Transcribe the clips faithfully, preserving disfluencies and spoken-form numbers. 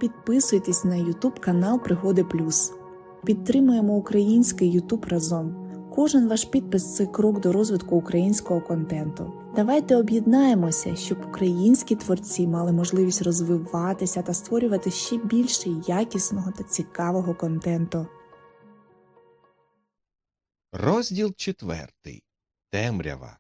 підписуйтесь на ютуб канал Пригоди Плюс. Підтримуємо український ютуб разом. Кожен ваш підпис – це крок до розвитку українського контенту. Давайте об'єднаємося, щоб українські творці мали можливість розвиватися та створювати ще більше якісного та цікавого контенту. Розділ четвертий. Темрява.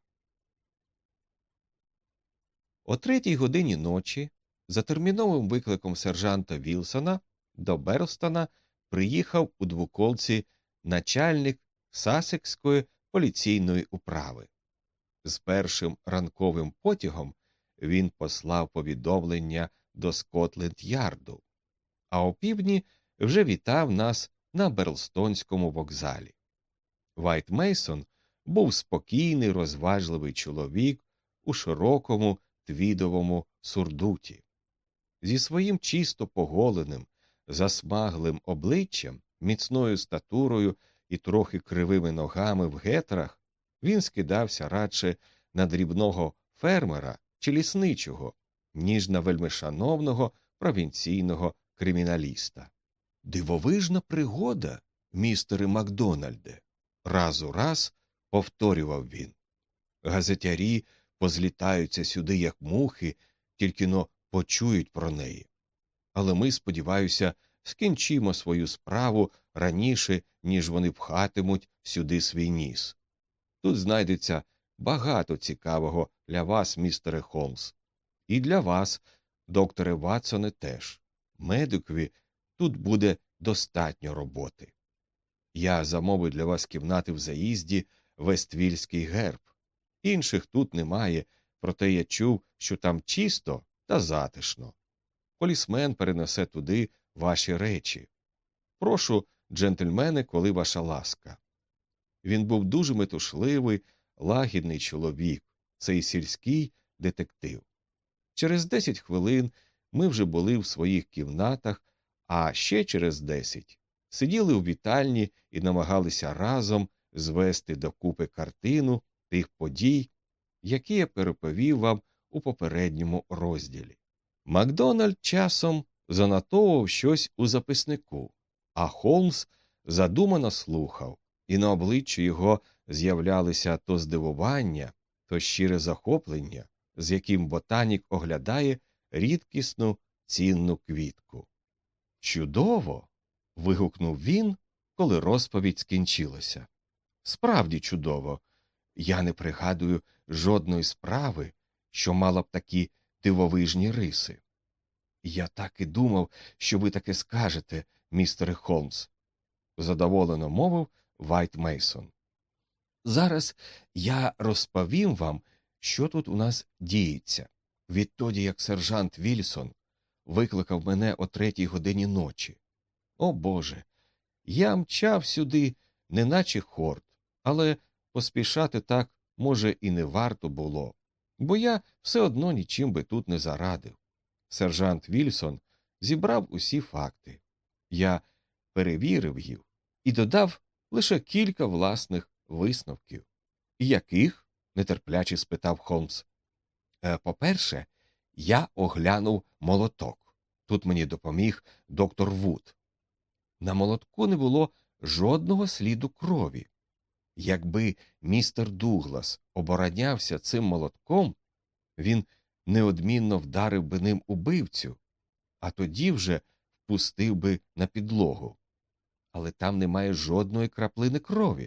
О третій годині ночі за терміновим викликом сержанта Вілсона до Берлстона приїхав у двоколці начальник Сассекської поліційної управи. З першим ранковим потягом він послав повідомлення до Скотленд-Ярду, а опівдні вже вітав нас на Берлстонському вокзалі. Вайт Мейсон був спокійний, розважливий чоловік у широкому твідовому сурдуті. Зі своїм чисто поголеним, засмаглим обличчям, міцною статурою і трохи кривими ногами в гетрах він скидався радше на дрібного фермера чи лісничого, ніж на вельмишановного провінційного криміналіста. «Дивовижна пригода, містере Макдональде», – раз у раз повторював він. «Газетярі позлітаються сюди, як мухи, тільки-но почують про неї. Але ми, сподіваюся, скінчимо свою справу раніше, ніж вони пхатимуть сюди свій ніс. Тут знайдеться багато цікавого для вас, містере Холмс. І для вас, докторе Ватсоне, теж. Медикові тут буде достатньо роботи. Я замовив для вас кімнати в заїзді Вествільський герб. Інших тут немає, проте я чув, що там чисто та затишно. Полісмен перенесе туди ваші речі. Прошу, джентльмени, коли ваша ласка». Він був дуже метушливий, лагідний чоловік, цей сільський детектив. Через десять хвилин ми вже були в своїх кімнатах, а ще через десять сиділи у вітальні і намагалися разом звести докупи картину тих подій, які я переповів вам у попередньому розділі. Макдональд часом занотовував щось у записнику, а Холмс задумано слухав, і на обличчі його з'являлися то здивування, то щире захоплення, з яким ботанік оглядає рідкісну цінну квітку. «Чудово!» – вигукнув він, коли розповідь скінчилася. «Справді чудово! Я не пригадую жодної справи, що мала б такі дивовижні риси». «Я так і думав, що ви таке скажете, містере Холмс», – задоволено мовив Вайт Мейсон. «Зараз я розповім вам, що тут у нас діється. Відтоді, як сержант Вільсон викликав мене о третій годині ночі. О, Боже! Я мчав сюди, неначе хорт, але поспішати так, може, і не варто було, бо я все одно нічим би тут не зарадив. Сержант Вільсон зібрав усі факти. Я перевірив їх і додав лише кілька власних висновків». «Яких?» – нетерпляче спитав Холмс. Е, «По-перше, я оглянув молоток. Тут мені допоміг доктор Вуд. На молотку не було жодного сліду крові. Якби містер Дуглас оборонявся цим молотком, він неодмінно вдарив би ним убивцю, а тоді вже впустив би на підлогу. Але там немає жодної краплини крові».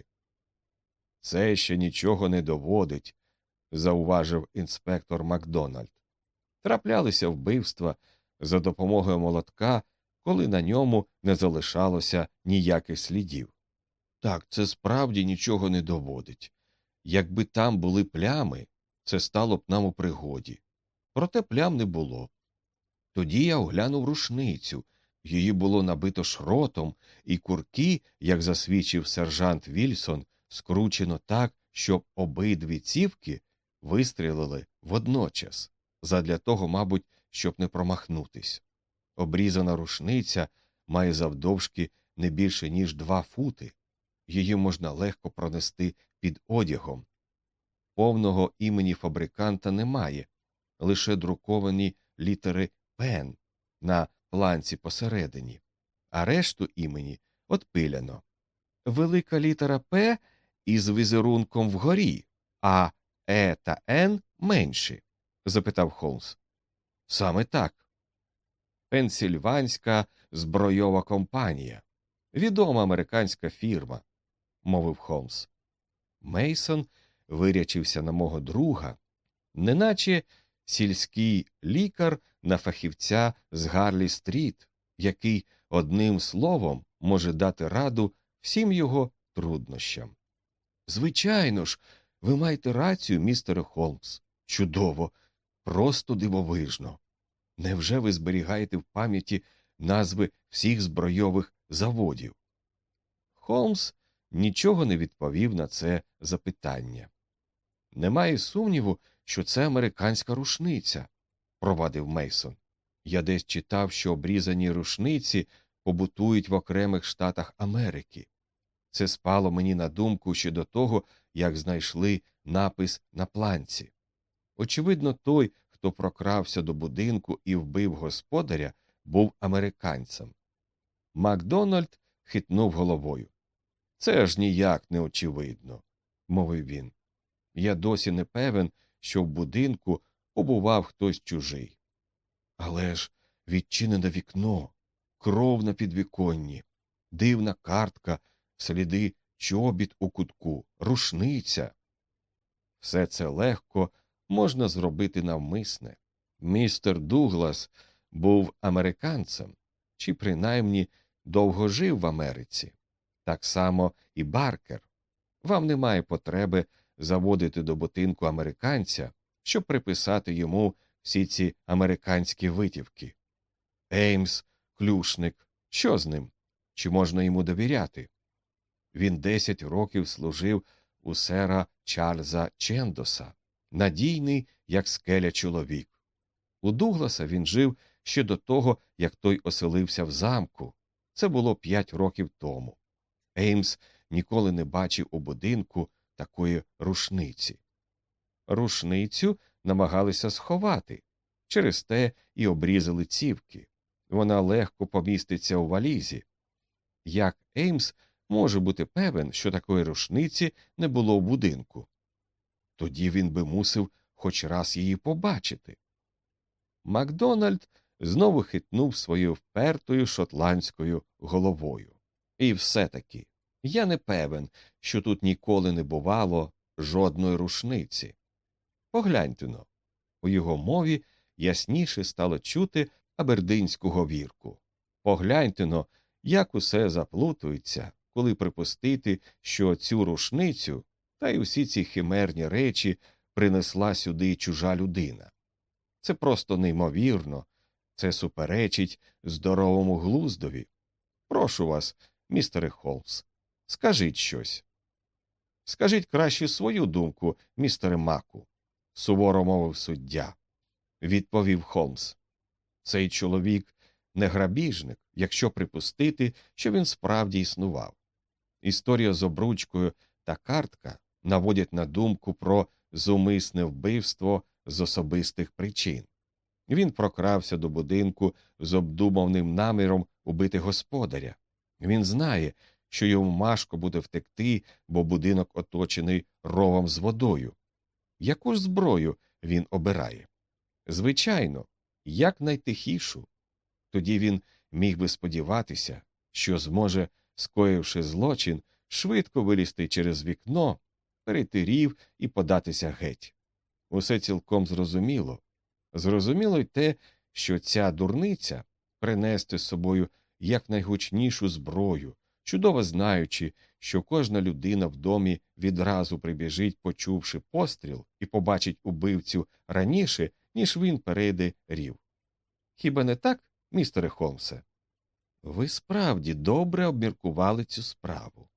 «Це ще нічого не доводить», – зауважив інспектор Макдональд. «Траплялися вбивства за допомогою молотка, коли на ньому не залишалося ніяких слідів. Так, це справді нічого не доводить. Якби там були плями, це стало б нам у пригоді. Проте плям не було. Тоді я оглянув рушницю. Її було набито шротом, і курки, як засвідчив сержант Вільсон, скручено так, щоб обидві цівки вистрілили водночас, задля того, мабуть, щоб не промахнутись. Обрізана рушниця має завдовжки не більше, ніж два фути. Її можна легко пронести під одягом. Повного імені фабриканта немає, лише друковані літери «Пен» на планці посередині, а решту імені отпиляно. Велика літера «П» із візерунком вгорі, а «Е» та «Н» менші? Запитав Холмс. Саме так. Пенсільванська збройова компанія. Відома американська фірма, мовив Холмс. Мейсон вирячився на мого друга, неначе сільський лікар на фахівця з Гарлі-стріт, який одним словом може дати раду всім його труднощам. Звичайно ж, ви маєте рацію, містере Холмс. Чудово, просто дивовижно. Невже ви зберігаєте в пам'яті назви всіх збройових заводів? Холмс нічого не відповів на це запитання. Немає сумніву, що це американська рушниця, провадив Мейсон. Я десь читав, що обрізані рушниці побутують в окремих штатах Америки. Це спало мені на думку ще до того, як знайшли напис на планці. Очевидно, той, хто прокрався до будинку і вбив господаря, був американцем. Макдональд хитнув головою. Це ж ніяк не очевидно, мовив він. Я досі не певен, що в будинку побував хтось чужий. Але ж відчинене вікно, кров на підвіконні, дивна картка, сліди чобіт у кутку, рушниця. Все це легко можна зробити навмисне. Містер Дуглас був американцем, чи принаймні довго жив в Америці. Так само і Баркер. Вам немає потреби заводити до будинку американця, щоб приписати йому всі ці американські витівки. Еймс, клюшник, що з ним? Чи можна йому довіряти? Він десять років служив у сера Чарльза Чендоса, надійний, як скеля чоловік. У Дугласа він жив ще до того, як той оселився в замку. Це було п'ять років тому. Еймс ніколи не бачив у будинку такої рушниці. Рушницю намагалися сховати, через те і обрізали цівки. Вона легко поміститься у валізі. Як Еймс може бути певен, що такої рушниці не було в будинку? Тоді він би мусив хоч раз її побачити. Макдональд знову хитнув своєю впертою шотландською головою. І все-таки я не певен, що тут ніколи не бувало жодної рушниці. Погляньте-но. У його мові ясніше стало чути абердинську говірку. Погляньте-но, як усе заплутується, коли припустити, що цю рушницю та й усі ці химерні речі принесла сюди чужа людина. Це просто неймовірно, це суперечить здоровому глуздові. Прошу вас, містере Холмс, скажіть щось. Скажіть краще свою думку, містере Маку, суворо мовив суддя. Відповів Холмс. Цей чоловік не грабіжник, якщо припустити, що він справді існував. Історія з обручкою та картка наводять на думку про зумисне вбивство з особистих причин. Він прокрався до будинку з обдуманим наміром убити господаря. Він знає, що йому важко буде втекти, бо будинок оточений ровом з водою. Яку ж зброю він обирає? Звичайно, якнайтихішу. Тоді він міг би сподіватися, що зможе, скоївши злочин, швидко вилізти через вікно, перейти рів і податися геть. Усе цілком зрозуміло. Зрозуміло й те, що ця дурниця принести з собою якнайгучнішу зброю, чудово знаючи, що кожна людина в домі відразу прибіжить, почувши постріл, і побачить убивцю раніше, ніж він перейде рів. Хіба не так, містере Холмсе? Ви справді добре обміркували цю справу,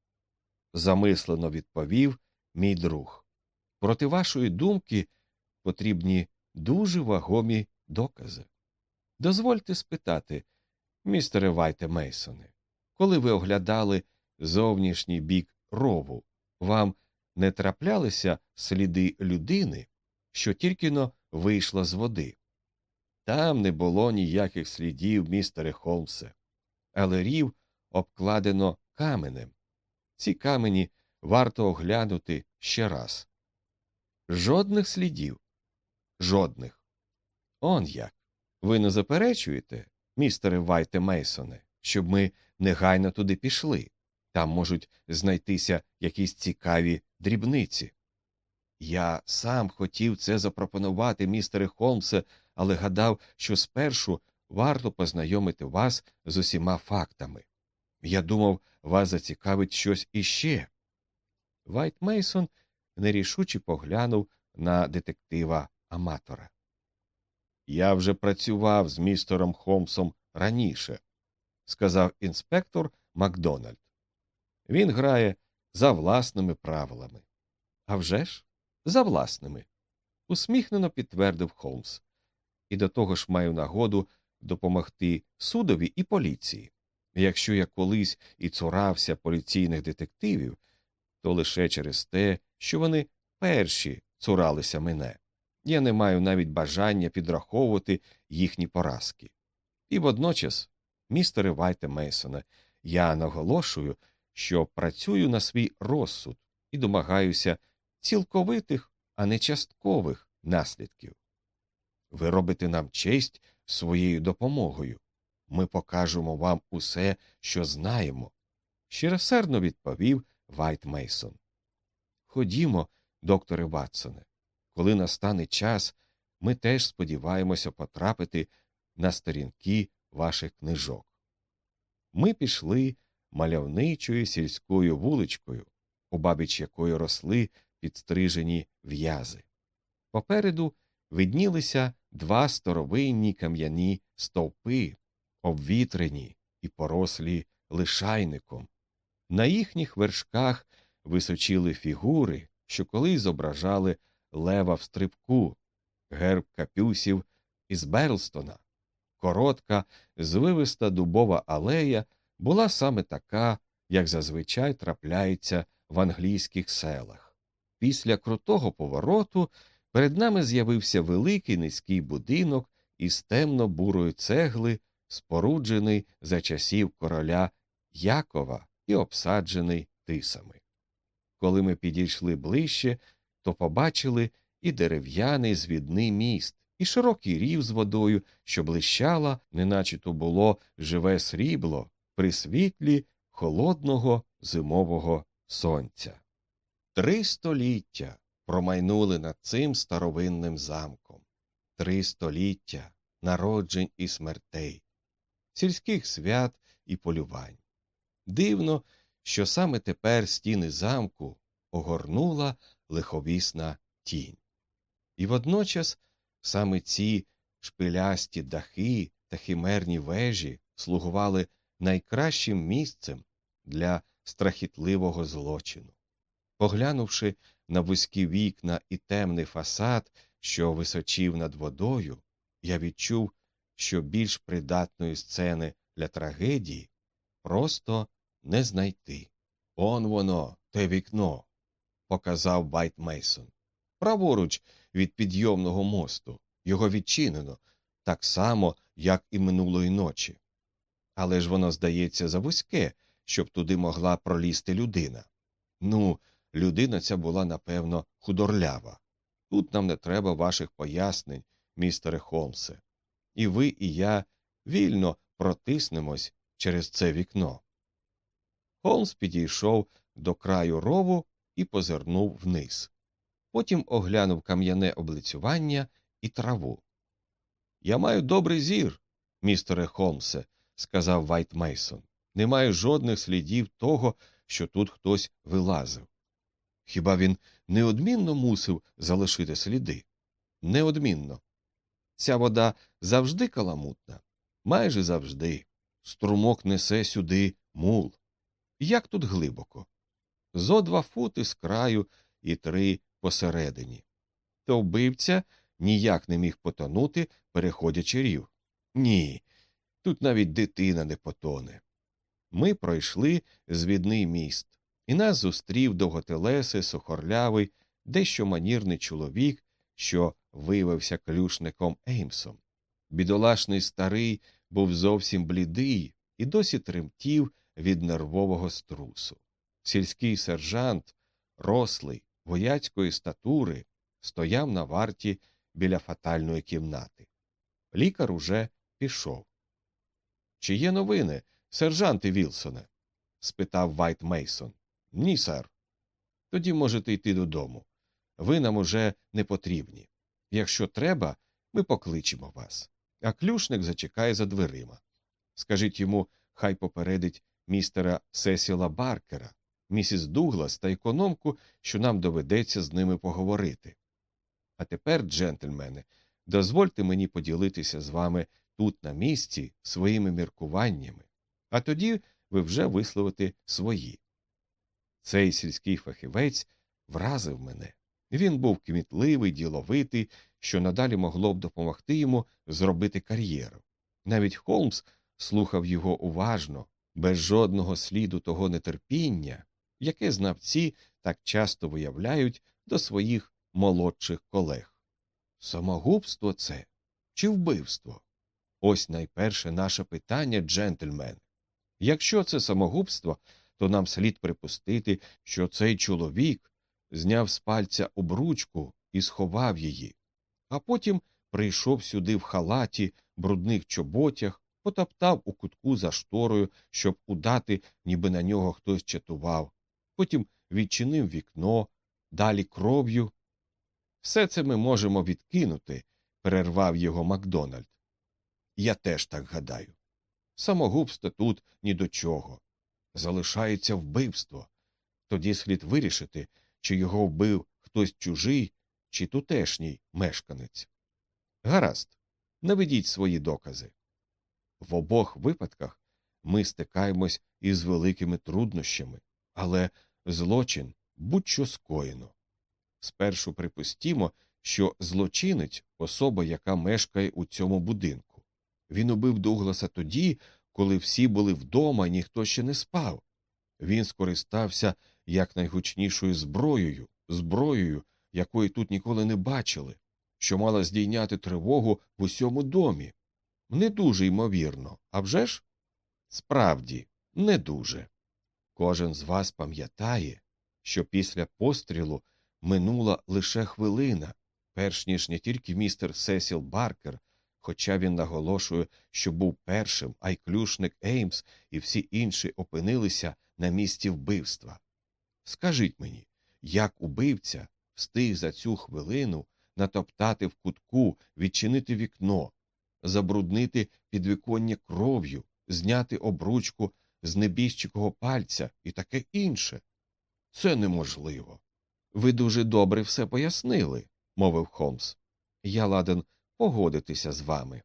замислено відповів мій друг. Проти вашої думки потрібні дуже вагомі докази. Дозвольте спитати, містере Вайте Мейсоне, коли ви оглядали зовнішній бік рову, вам не траплялися сліди людини, що тільки-но вийшла з води? Там не було ніяких слідів, містере Холмсе. Але рів обкладено каменем. Ці камені варто оглянути ще раз. Жодних слідів. Жодних. Он як. Ви не заперечуєте, містере Вайте Мейсоне, щоб ми негайно туди пішли? Там можуть знайтися якісь цікаві дрібниці. Я сам хотів це запропонувати, містере Холмсе, але гадав, що спершу варто познайомити вас з усіма фактами. Я думав, вас зацікавить щось іще. Вайт Мейсон нерішуче поглянув на детектива-аматора. Я вже працював з містером Холмсом раніше, сказав інспектор Макдональд. Він грає за власними правилами. А вже ж, за власними, усміхнено підтвердив Холмс. І до того ж маю нагоду допомогти судові і поліції. Якщо я колись і цурався поліційних детективів, то лише через те, що вони перші цуралися мене. Я не маю навіть бажання підраховувати їхні поразки. І водночас, містере Вайте Мейсоне, я наголошую, що працюю на свій розсуд і домагаюся цілковитих, а не часткових наслідків. Ви робите нам честь своєю допомогою. Ми покажемо вам усе, що знаємо, – щиросердно відповів Вайт Мейсон. Ходімо, докторе Ватсоне. Коли настане час, ми теж сподіваємося потрапити на сторінки ваших книжок. Ми пішли мальовничою сільською вуличкою, обабіч якої росли підстрижені в'язи. Попереду виднілися два старовинні кам'яні стовпи, обвітрені і порослі лишайником. На їхніх вершках височили фігури, що колись зображали лева в стрибку, герб капюсів із Берлстона. Коротка, звивиста дубова алея була саме така, як зазвичай трапляється в англійських селах. Після крутого повороту перед нами з'явився великий низький будинок із темно-бурої цегли, споруджений за часів короля Якова і обсаджений тисами. Коли ми підійшли ближче, то побачили і дерев'яний звідний міст, і широкий рів з водою, що блищала, неначе то було живе срібло при світлі холодного зимового сонця. Три століття промайнули над цим старовинним замком. Три століття народжень і смертей, сільських свят і полювань. Дивно, що саме тепер стіни замку огорнула лиховісна тінь. І водночас саме ці шпилясті дахи та химерні вежі слугували найкращим місцем для страхітливого злочину. Поглянувши на вузькі вікна і темний фасад, що височив над водою, я відчув, що більш придатної сцени для трагедії просто не знайти. «Он воно, те вікно», – показав Вайт Мейсон. «Праворуч від підйомного мосту. Його відчинено, так само, як і минулої ночі. Але ж воно, здається, завузьке, щоб туди могла пролізти людина. Ну, людина ця була, напевно, худорлява. Тут нам не треба ваших пояснень, містере Холмсе. І ви, і я вільно протиснемось через це вікно». Холмс підійшов до краю рову і позирнув вниз. Потім оглянув кам'яне облицювання і траву. «Я маю добрий зір, містере Холмсе», – сказав Вайт Мейсон. «Немає жодних слідів того, що тут хтось вилазив». «Хіба він неодмінно мусив залишити сліди?» «Неодмінно. Ця вода завжди каламутна?» «Майже завжди. Струмок несе сюди мул». «Як тут глибоко?» «Зо два фути з краю і три посередині». То вбивця ніяк не міг потонути, переходячи рів. Ні, тут навіть дитина не потоне. Ми пройшли звідний міст, і нас зустрів довготелесий, сухорлявий, дещо манірний чоловік, що виявився клюшником Еймсом. Бідолашний старий був зовсім блідий і досі тремтів від нервового струсу. Сільський сержант, рослий, вояцької статури, стояв на варті біля фатальної кімнати. Лікар уже пішов. — Чи є новини, сержанте Вілсоне? — спитав Вайт Мейсон. — Ні, сер. — Тоді можете йти додому. Ви нам уже не потрібні. Якщо треба, ми покличемо вас. А клюшник зачекає за дверима. Скажіть йому, хай попередить містера Сесіла Баркера, місіс Дуглас та економку, що нам доведеться з ними поговорити. А тепер, джентльмени, дозвольте мені поділитися з вами тут на місці своїми міркуваннями, а тоді ви вже висловите свої. Цей сільський фахівець вразив мене. Він був кмітливий, діловитий, що надалі могло б допомогти йому зробити кар'єру. Навіть Холмс слухав його уважно, без жодного сліду того нетерпіння, яке знавці так часто виявляють до своїх молодших колег. Самогубство це чи вбивство? Ось найперше наше питання, джентльмен. Якщо це самогубство, то нам слід припустити, що цей чоловік зняв з пальця обручку і сховав її, а потім прийшов сюди в халаті, брудних чоботях, потоптав у кутку за шторою, щоб удати, ніби на нього хтось чатував, потім відчинив вікно, далі кров'ю. Все це ми можемо відкинути, перервав його Макдональд. Я теж так гадаю. Самогубство тут ні до чого. Залишається вбивство. Тоді слід вирішити, чи його вбив хтось чужий, чи тутешній мешканець. Гаразд, наведіть свої докази. В обох випадках ми стикаємось із великими труднощами, але злочин будь-що скоєно. Спершу припустімо, що злочинець – особа, яка мешкає у цьому будинку. Він убив Дугласа тоді, коли всі були вдома і ніхто ще не спав. Він скористався якнайгучнішою зброєю, зброєю, якої тут ніколи не бачили, що мала здійняти тривогу в усьому домі. Не дуже ймовірно, а вже ж? Справді, не дуже. Кожен з вас пам'ятає, що після пострілу минула лише хвилина, перш ніж не тільки містер Сесіл Баркер, хоча він наголошує, що був першим, а й клюшник Еймс і всі інші опинилися на місці вбивства. Скажіть мені, як убивця встиг за цю хвилину натоптати в кутку, відчинити вікно, забруднити підвіконня кров'ю, зняти обручку з небіжчикого пальця і таке інше? Це неможливо. Ви дуже добре все пояснили, мовив Холмс. Я ладен погодитися з вами.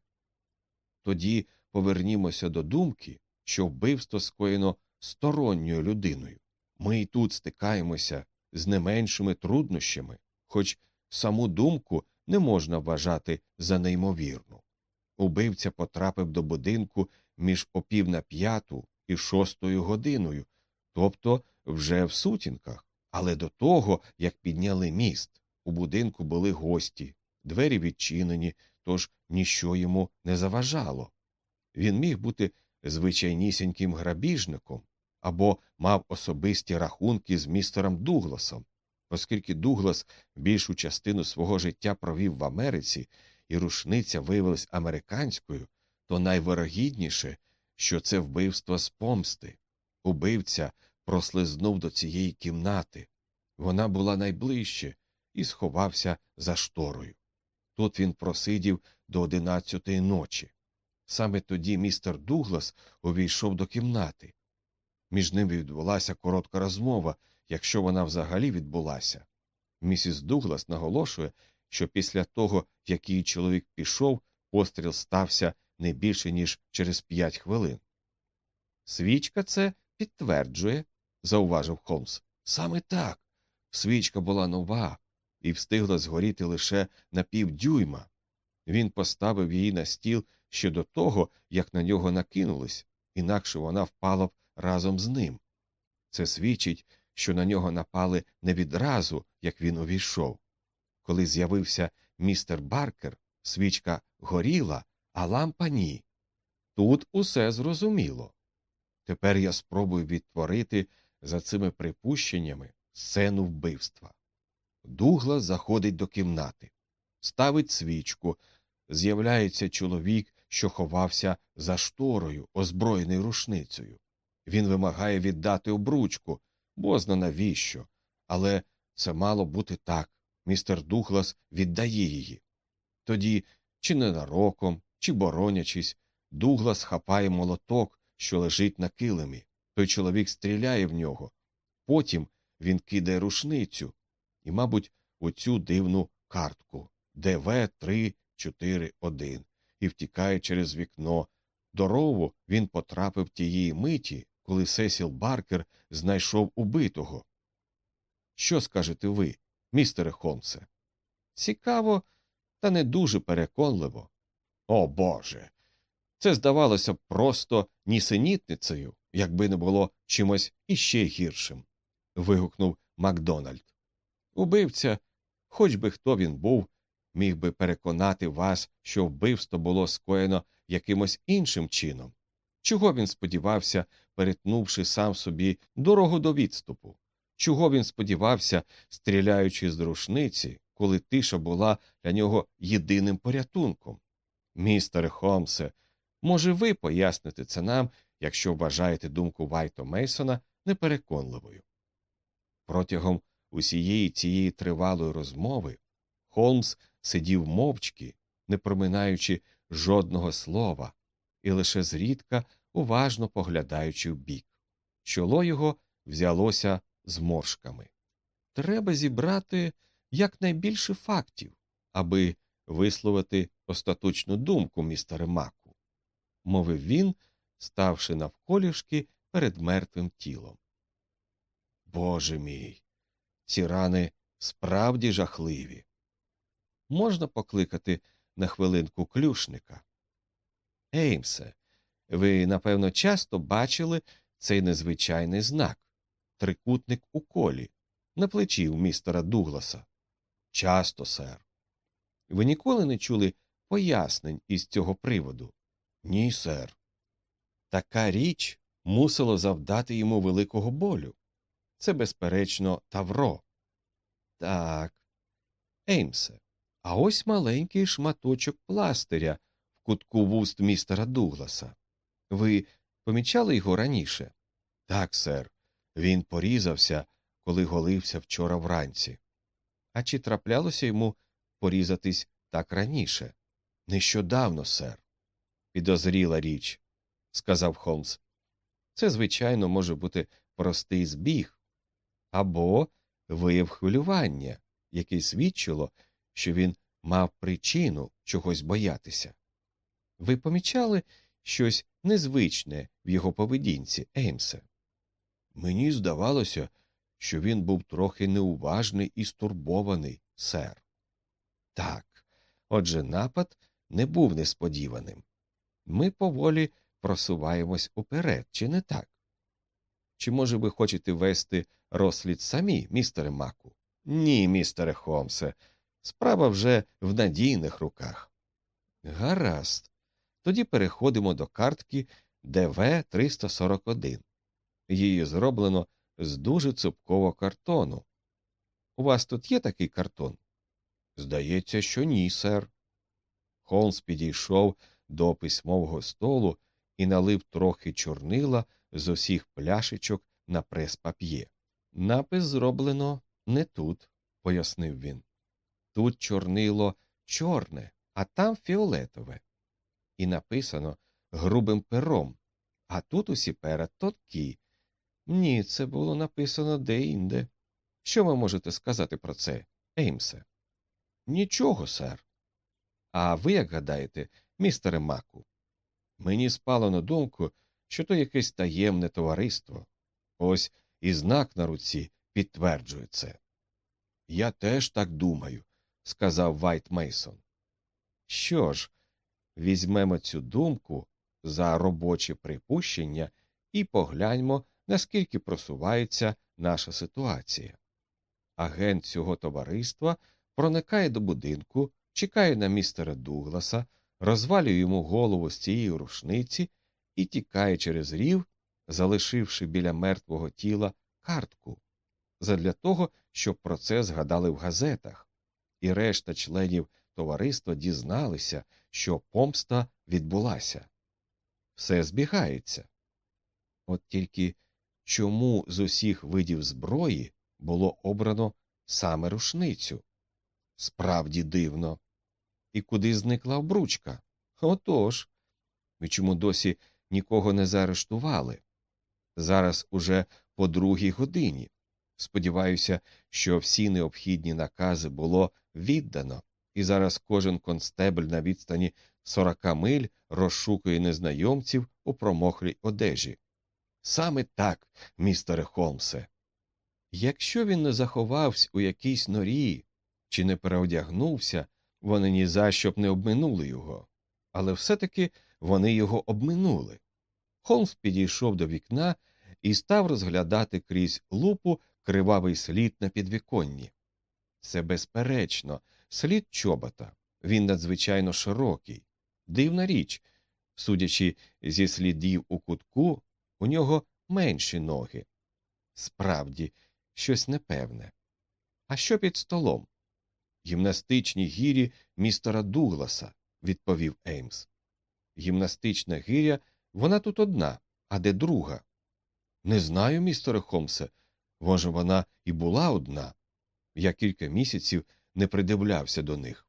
Тоді повернімося до думки, що вбивство скоєно сторонньою людиною. Ми і тут стикаємося з не меншими труднощами, хоч саму думку не можна вважати за неймовірну. Убивця потрапив до будинку між опів на п'яту і шостою годиною, тобто вже в сутінках. Але до того, як підняли міст, у будинку були гості, двері відчинені, тож ніщо йому не заважало. Він міг бути звичайнісіньким грабіжником або мав особисті рахунки з містером Дугласом. Оскільки Дуглас більшу частину свого життя провів в Америці і рушниця виявилась американською, то найвирогідніше, що це вбивство з помсти. Убивця прослизнув до цієї кімнати. Вона була найближче і сховався за шторою. Тут він просидів до одинадцятої ночі. Саме тоді містер Дуглас увійшов до кімнати. Між ними відбулася коротка розмова, якщо вона взагалі відбулася. Місіс Дуглас наголошує, що після того, як її чоловік пішов, постріл стався не більше, ніж через п'ять хвилин. Свічка це підтверджує, зауважив Холмс. Саме так. Свічка була нова і встигла згоріти лише на півдюйма. Він поставив її на стіл ще до того, як на нього накинулись, інакше вона впала б разом з ним. Це свідчить, що на нього напали не відразу, як він увійшов. Коли з'явився містер Баркер, свічка горіла, а лампа ні. Тут усе зрозуміло. Тепер я спробую відтворити за цими припущеннями сцену вбивства. Дуглас заходить до кімнати, ставить свічку, з'являється чоловік, що ховався за шторою, озброєний рушницею. Він вимагає віддати обручку, бозна навіщо, але це мало бути так. Містер Дуглас віддає її. Тоді, чи ненароком, чи боронячись, Дуглас хапає молоток, що лежить на килимі. Той чоловік стріляє в нього. Потім він кидає рушницю і, мабуть, оцю дивну картку Д В три чотири один і втікає через вікно. До рову він потрапив тієї миті, коли Сесіл Баркер знайшов убитого. Що скажете ви, містере Холмсе? Цікаво, та не дуже переконливо. О, Боже! Це здавалося б просто нісенітницею, якби не було чимось іще гіршим, вигукнув Макдональд. Убивця, хоч би хто він був, міг би переконати вас, що вбивство було скоєно якимось іншим чином. Чого він сподівався, перетнувши сам собі дорогу до відступу? Чого він сподівався, стріляючи з рушниці, коли тиша була для нього єдиним порятунком? Містере Холмсе, може, ви поясните це нам, якщо вважаєте думку Вайта Мейсона непереконливою? Протягом усієї цієї тривалої розмови Холмс сидів мовчки, не проминаючи жодного слова, і лише зрідка уважно поглядаючи вбік. Чоло його взялося зморшками. Треба зібрати якнайбільше фактів, аби висловити остаточну думку, містере Маку, мовив він, ставши навколішки перед мертвим тілом. Боже мій, ці рани справді жахливі. Можна покликати на хвилинку клюшника? Еймсе, ви, напевно, часто бачили цей незвичайний знак – трикутник у колі, на плечі у містера Дугласа? Часто, сер. Ви ніколи не чули пояснень із цього приводу? Ні, сер. Така річ мусила завдати йому великого болю. Це, безперечно, Тавро. Так. Еймсе, а ось маленький шматочок пластиря в кутку вуст містера Дугласа. Ви помічали його раніше? Так, сер. Він порізався, коли голився вчора вранці. А чи траплялося йому порізатись так раніше? Нещодавно, сер. Підозріла річ, сказав Холмс. Це, звичайно, може бути простий збіг. Або вияв хвилювання, яке свідчило, що він мав причину чогось боятися. Ви помічали щось незвичне в його поведінці, Еймсе? Мені здавалося, що він був трохи неуважний і стурбований, сер. Так, отже, напад не був несподіваним. Ми поволі просуваємось уперед, чи не так? Чи, може, ви хочете вести розслід самі, містере Маку? Ні, містере Холмсе, справа вже в надійних руках. Гаразд. Тоді переходимо до картки Д В триста сорок один. Її зроблено з дуже цупкого картону. У вас тут є такий картон? Здається, що ні, сер. Холмс підійшов до письмового столу і налив трохи чорнила з усіх пляшечок на прес-пап'є. Напис зроблено не тут, пояснив він. Тут чорнило чорне, а там фіолетове. І написано грубим пером, а тут усі пера тонкі. Ні, це було написано де-інде. Що ви можете сказати про це, Еймсе? Нічого, сер. А ви як гадаєте, містере Маку? Мені спало на думку, що то якесь таємне товариство. Ось і знак на руці підтверджує це. Я теж так думаю, сказав Вайт Мейсон. Що ж, візьмемо цю думку за робоче припущення і погляньмо, наскільки просувається наша ситуація. Агент цього товариства проникає до будинку, чекає на містера Дугласа, розвалює йому голову з цієї рушниці і тікає через рів, залишивши біля мертвого тіла картку, задля того, щоб про це згадали в газетах, і решта членів товариства дізналися, що помста відбулася. Все збігається. От тільки чому з усіх видів зброї було обрано саме рушницю? Справді дивно. І куди зникла обручка? Отож. І чому досі нікого не заарештували? Зараз уже по другій годині. Сподіваюся, що всі необхідні накази було віддано, і зараз кожен констебль на відстані сорока миль розшукує незнайомців у промоклій одежі. Саме так, містере Холмсе. Якщо він не заховався у якійсь норі чи не переодягнувся, вони ні за що б не обминули його. Але все-таки вони його обминули. Холмс підійшов до вікна і став розглядати крізь лупу кривавий слід на підвіконні. Це, безперечно, слід чобота. Він надзвичайно широкий. Дивна річ. Судячи зі слідів у кутку, у нього менші ноги. Справді, щось непевне. А що під столом? Гімнастичні гірі містера Дугласа, відповів Еймс. Гімнастична гиря, вона тут одна, а де друга? Не знаю, містере Холмсе. Може, вона і була одна. Я кілька місяців не придивлявся до них.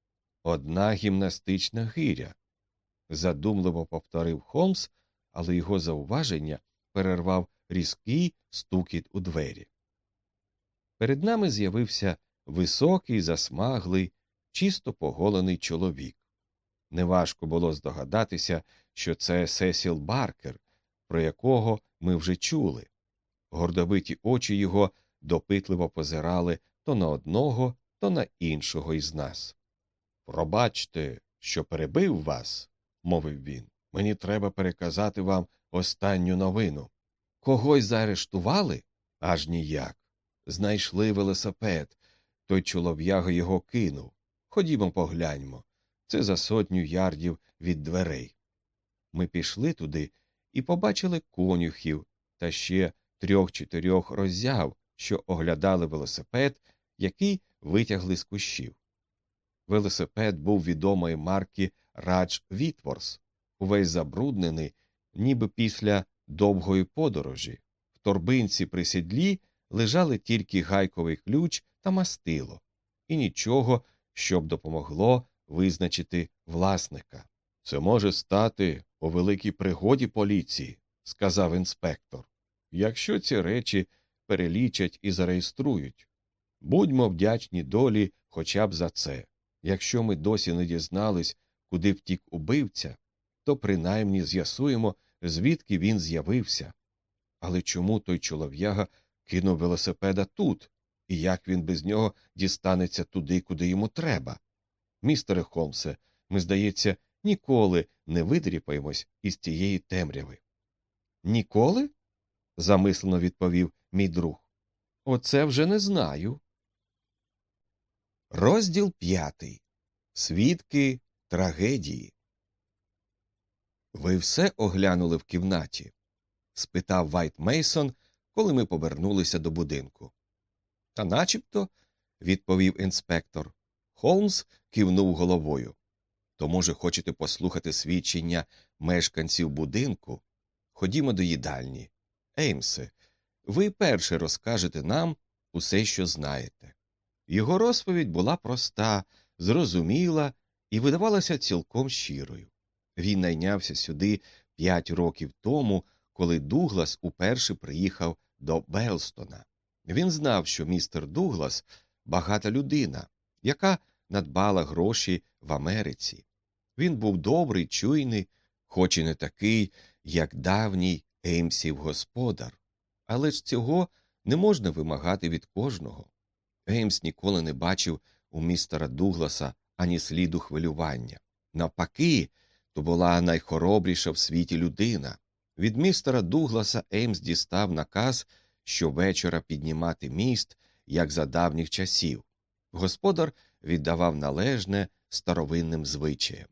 Одна гімнастична гиря, задумливо повторив Холмс, але його зауваження перервав різкий стукіт у двері. Перед нами з'явився високий, засмаглий, чисто поголений чоловік. Неважко було здогадатися, що це Сесіл Баркер, про якого ми вже чули. Гордовиті очі його допитливо позирали то на одного, то на іншого із нас. «Пробачте, що перебив вас», – мовив він. «Мені треба переказати вам останню новину». «Когось заарештували?» «Аж ніяк. Знайшли велосипед. Той чолов'яга його кинув. Ходімо погляньмо. Це за сотню ярдів від дверей». Ми пішли туди і побачили конюхів та ще трьох-чотирьох роззяв, що оглядали велосипед, який витягли з кущів. Велосипед був відомої марки Радж Вітворс, увесь забруднений, ніби після довгої подорожі. В торбинці при сідлі лежали тільки гайковий ключ та мастило, і нічого, щоб допомогло визначити власника. «Це може стати у великій пригоді поліції», – сказав інспектор, «якщо ці речі перелічать і зареєструють. Будьмо вдячні долі хоча б за це. Якщо ми досі не дізнались, куди втік убивця, то принаймні з'ясуємо, звідки він з'явився. Але чому той чолов'яга кинув велосипеда тут, і як він без нього дістанеться туди, куди йому треба? Містере Холмсе, ми, здається, ніколи не видріпаємось із цієї темряви». «Ніколи?» – замислено відповів мій друг. «Оце вже не знаю». Розділ п'ятий. Свідки трагедії. «Ви все оглянули в кімнаті?» – спитав Вайт Мейсон, коли ми повернулися до будинку. «Та начебто», – відповів інспектор. Холмс кивнув головою. «То, може, хочете послухати свідчення мешканців будинку? Ходімо до їдальні. Еймсе, ви перше розкажете нам усе, що знаєте». Його розповідь була проста, зрозуміла і видавалася цілком щирою. Він найнявся сюди п'ять років тому, коли Дуглас уперше приїхав до Берлстона. Він знав, що містер Дуглас – багата людина, яка надбала гроші в Америці. Він був добрий, чуйний, хоч і не такий, як давній Еймсів господар. Але ж цього не можна вимагати від кожного. Еймс ніколи не бачив у містера Дугласа ані сліду хвилювання. Навпаки, то була найхоробріша в світі людина. Від містера Дугласа Еймс дістав наказ щовечора піднімати міст, як за давніх часів. Господар віддавав належне старовинним звичаям.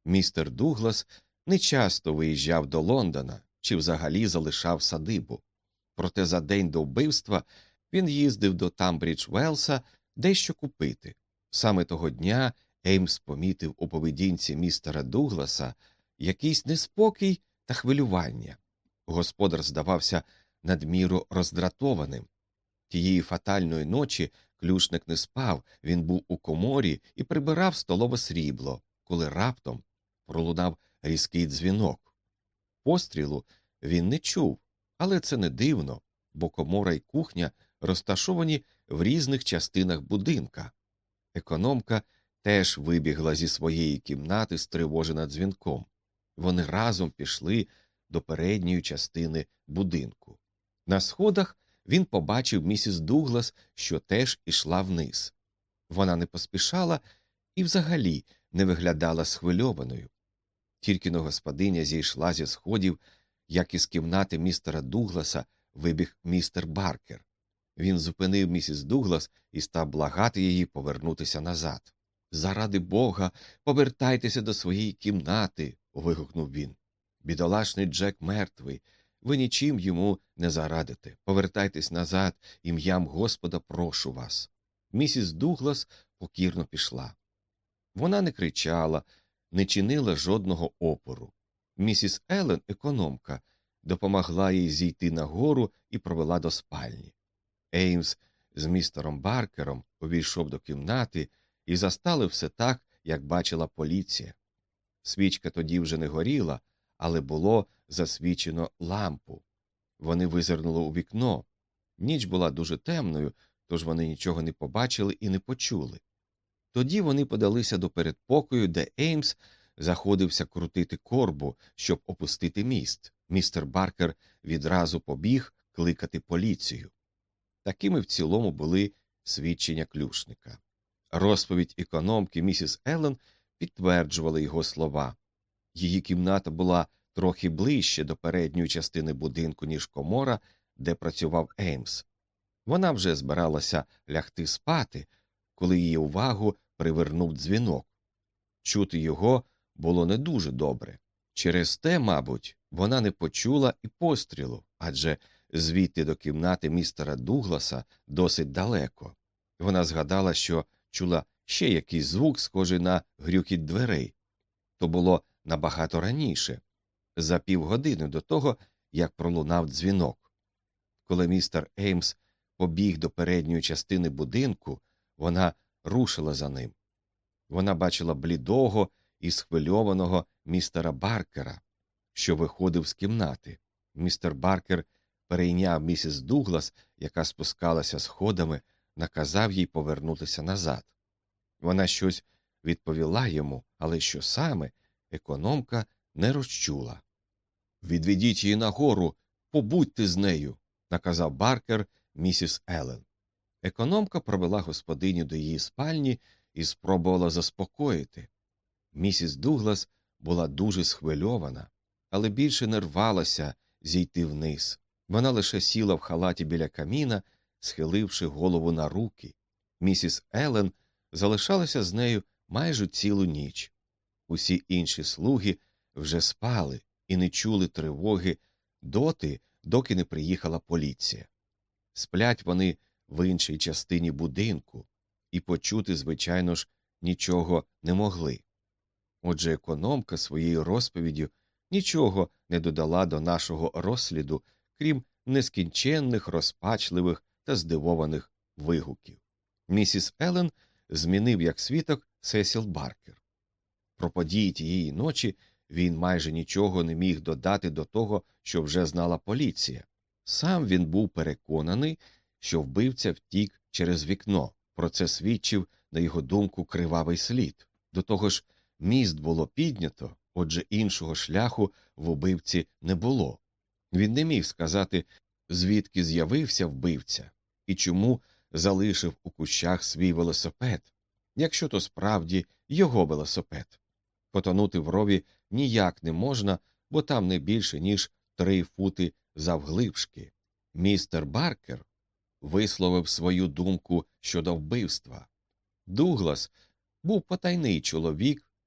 Містер Дуглас не часто виїжджав до Лондона чи взагалі залишав садибу. Проте за день до вбивства він їздив до Тамбрідж-Велса дещо купити. Саме того дня Еймс помітив у поведінці містера Дугласа якийсь неспокій та хвилювання. Господар здавався надміру роздратованим. Тієї фатальної ночі Клюшник не спав, він був у коморі і прибирав столове срібло, коли раптом пролунав різкий дзвінок. Пострілу він не чув, але це не дивно, бо комора й кухня розташовані в різних частинах будинка. Економка теж вибігла зі своєї кімнати, стривожена дзвінком. Вони разом пішли до передньої частини будинку. На сходах він побачив місіс Дуглас, що теж ішла вниз. Вона не поспішала і взагалі не виглядала схвильованою. Тільки-но господиня зійшла зі сходів, як із кімнати містера Дугласа вибіг містер Баркер. Він зупинив місіс Дуглас і став благати її повернутися назад. «Заради Бога, повертайтеся до своєї кімнати!» – вигукнув він. «Бідолашний Джек мертвий. Ви нічим йому не зарадите. Повертайтесь назад, ім'ям Господа прошу вас». Місіс Дуглас покірно пішла. Вона не кричала, не чинила жодного опору. Місіс Елен, економка, допомогла їй зійти нагору і провела до спальні. Еймс з містером Баркером увійшов до кімнати і застали все так, як бачила поліція. Свічка тоді вже не горіла, але було засвічено лампу. Вони визирнули у вікно. Ніч була дуже темною, тож вони нічого не побачили і не почули. Тоді вони подалися до передпокою, де Еймс заходився крутити корбу, щоб опустити міст. Містер Баркер відразу побіг кликати поліцію. Такими в цілому були свідчення Клюшника. Розповідь економки місіс Елен підтверджувала його слова. Її кімната була трохи ближче до передньої частини будинку, ніж комора, де працював Еймс. Вона вже збиралася лягти спати, коли її увагу привернув дзвінок. Чути його було не дуже добре. Через те, мабуть, вона не почула і пострілу, адже звідти до кімнати містера Дугласа досить далеко. Вона згадала, що чула ще якийсь звук, схожий на грюкіт дверей. То було набагато раніше, за півгодини до того, як пролунав дзвінок. Коли містер Еймс побіг до передньої частини будинку, вона рушила за ним. Вона бачила блідого і схвильованого містера Баркера, що виходив з кімнати. Містер Баркер перейняв місіс Дуглас, яка спускалася сходами, наказав їй повернутися назад. Вона щось відповіла йому, але що саме, економка не розчула. «Відведіть її нагору, побудьте з нею», – наказав Баркер місіс Елен. Економка провела господиню до її спальні і спробувала заспокоїти. Місіс Дуглас була дуже схвильована, але більше не рвалася зійти вниз. Вона лише сіла в халаті біля каміна, схиливши голову на руки. Місіс Елен залишалася з нею майже цілу ніч. Усі інші слуги вже спали і не чули тривоги доти, доки не приїхала поліція. Сплять вони в іншій частині будинку, і почути, звичайно ж, нічого не могли. Отже, економка своєю розповіддю нічого не додала до нашого розсліду, крім нескінченних, розпачливих та здивованих вигуків. Місіс Елен змінив як свідок Сесіл Баркер. Про події тієї ночі він майже нічого не міг додати до того, що вже знала поліція. Сам він був переконаний, що вбивця втік через вікно. Про це свідчив, на його думку, кривавий слід. До того ж, міст було піднято, отже іншого шляху в убивці не було. Він не міг сказати, звідки з'явився вбивця і чому залишив у кущах свій велосипед, якщо то справді його велосипед. Потонути в рові ніяк не можна, бо там не більше, ніж три фути завглибшки. Містер Баркер висловив свою думку щодо вбивства. Дуглас був потайний чоловік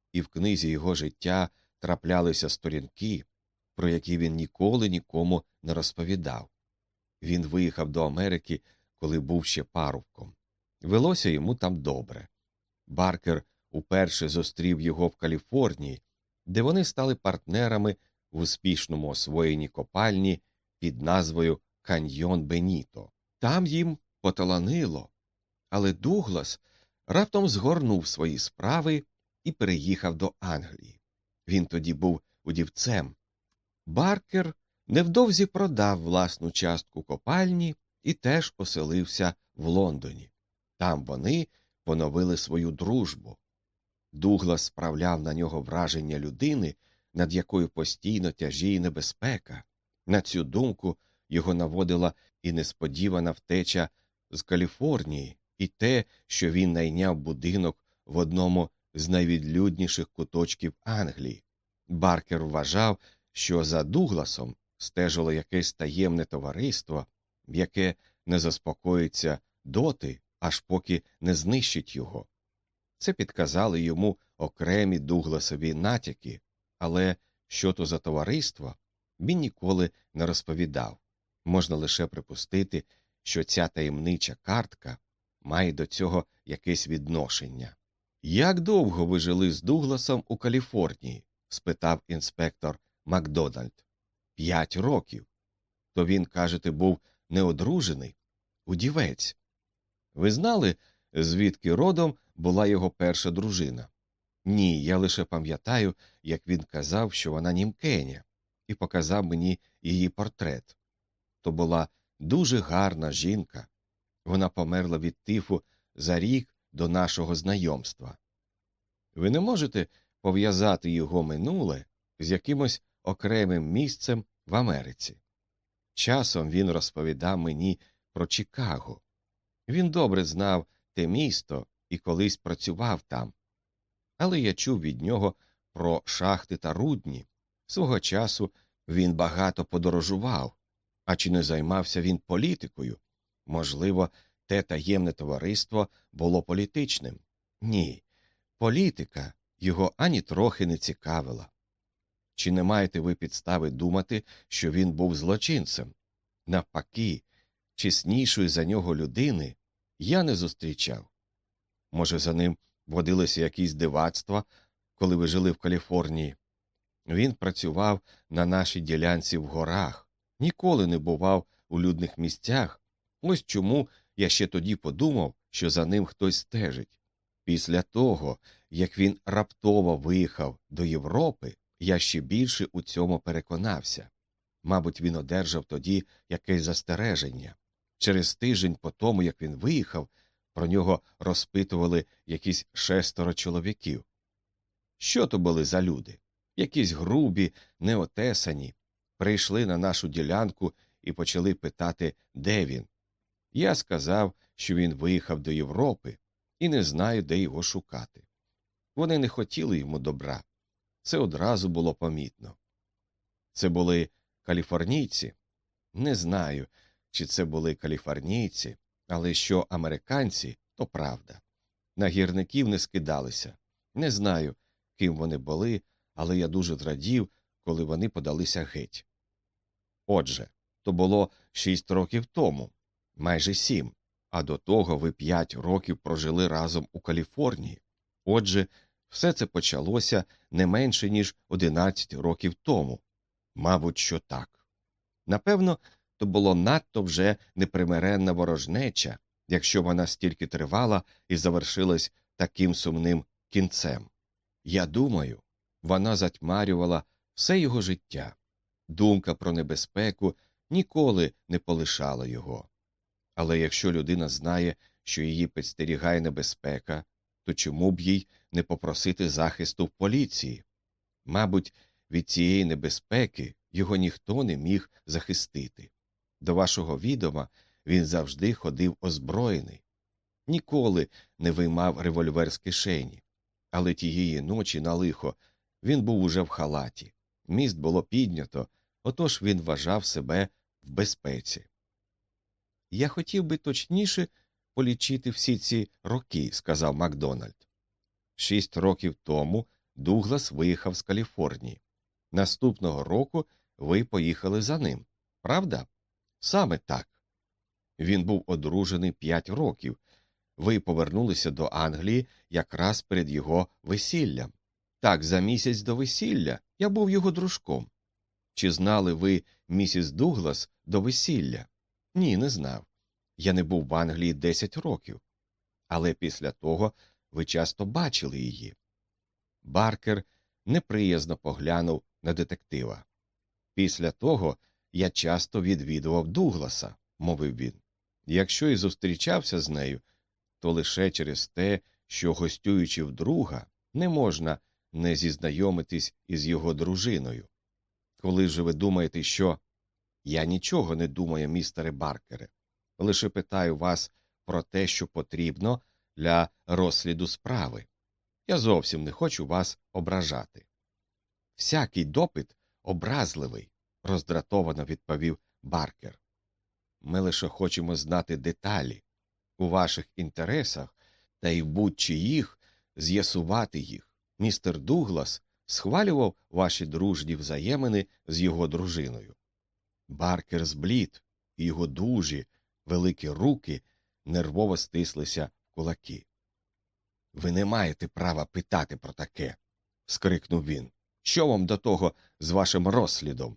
і в книзі його життя траплялися сторінки, про які він ніколи нікому не розповідав. Він виїхав до Америки, коли був ще парубком. Велося йому там добре. Баркер уперше зустрів його в Каліфорнії, де вони стали партнерами в успішному освоєнні копальні під назвою Каньйон Беніто. Там їм поталанило, але Дуглас раптом згорнув свої справи і переїхав до Англії. Він тоді був удівцем. Баркер невдовзі продав власну частку копальні і теж оселився в Лондоні. Там вони поновили свою дружбу. Дуглас справляв на нього враження людини, над якою постійно тяжіє небезпека. На цю думку його наводила і несподівана втеча з Каліфорнії, і те, що він найняв будинок в одному з найвідлюдніших куточків Англії. Баркер вважав, що за Дугласом стежило якесь таємне товариство, яке не заспокоїться доти, аж поки не знищить його. Це підказали йому окремі Дугласові натяки, але що то за товариство, він ніколи не розповідав. Можна лише припустити, що ця таємнича картка має до цього якесь відношення. «Як довго ви жили з Дугласом у Каліфорнії?» – спитав інспектор Макдональд. «П'ять років. То він, кажете, був неодружений? Удівець. Ви знали, звідки родом була його перша дружина?» «Ні, я лише пам'ятаю, як він казав, що вона німкеня, і показав мені її портрет. То була дуже гарна жінка. Вона померла від тифу за рік до нашого знайомства. Ви не можете пов'язати його минуле з якимось окремим місцем в Америці?» Часом він розповідав мені про Чикаго. Він добре знав те місто і колись працював там. Але я чув від нього про шахти та рудні. Свого часу він багато подорожував. А чи не займався він політикою? Можливо, те таємне товариство було політичним? Ні, політика його ані трохи не цікавила. Чи не маєте ви підстави думати, що він був злочинцем? Навпаки, чеснішої за нього людини я не зустрічав. Може, за ним водилися якісь дивацтва, коли ви жили в Каліфорнії? Він працював на нашій ділянці в горах, ніколи не бував у людних місцях. Ось чому я ще тоді подумав, що за ним хтось стежить. Після того, як він раптово виїхав до Європи, я ще більше у цьому переконався. Мабуть, він одержав тоді якесь застереження. Через тиждень по тому, як він виїхав, про нього розпитували якісь шестеро чоловіків. Що то були за люди? Якісь грубі, неотесані. Прийшли на нашу ділянку і почали питати, де він. Я сказав, що він виїхав до Європи і не знаю, де його шукати. Вони не хотіли йому добра. Це одразу було помітно. Це були каліфорнійці? Не знаю, чи це були каліфорнійці, але що американці, то правда. На гірників не скидалися. Не знаю, ким вони були, але я дуже зрадів, коли вони подалися геть. Отже, то було шість років тому, майже сім, а до того ви п'ять років прожили разом у Каліфорнії. Отже, все це почалося не менше, ніж одинадцять років тому. Мабуть, що так. Напевно, то було надто вже непримиренна ворожнеча, якщо вона стільки тривала і завершилась таким сумним кінцем. Я думаю, вона затьмарювала все його життя. Думка про небезпеку ніколи не полишала його. Але якщо людина знає, що її підстерігає небезпека, то чому б їй не попросити захисту в поліції? Мабуть, від цієї небезпеки його ніхто не міг захистити. До вашого відома він завжди ходив озброєний. Ніколи не виймав револьвер з кишені. Але тієї ночі на лихо він був уже в халаті. Міст було піднято, отож він вважав себе в безпеці. «Я хотів би точніше полічити всі ці роки», – сказав Макдональд. «Шість років тому Дуглас виїхав з Каліфорнії. Наступного року ви поїхали за ним, правда? Саме так. Він був одружений п'ять років. Ви повернулися до Англії якраз перед його весіллям. Так, за місяць до весілля я був його дружком. Чи знали ви місіс Дуглас до весілля? Ні, не знав. Я не був в Англії десять років. Але після того ви часто бачили її. Баркер неприязно поглянув на детектива. Після того я часто відвідував Дугласа, мовив він. Якщо і зустрічався з нею, то лише через те, що, гостюючи в друга, не можна не зізнайомитись із його дружиною. Коли ж ви думаєте, що... Я нічого не думаю, містере Баркере. Лише питаю вас про те, що потрібно для розсліду справи. Я зовсім не хочу вас ображати. Всякий допит образливий, роздратовано відповів Баркер. Ми лише хочемо знати деталі. У ваших інтересах, та й в будь-чиїх, з'ясувати їх. Містер Дуглас схвалював ваші дружні взаємини з його дружиною. Баркер зблід, і його дужі, великі руки нервово стислися в кулаки. «Ви не маєте права питати про таке», – скрикнув він. «Що вам до того з вашим розслідом?»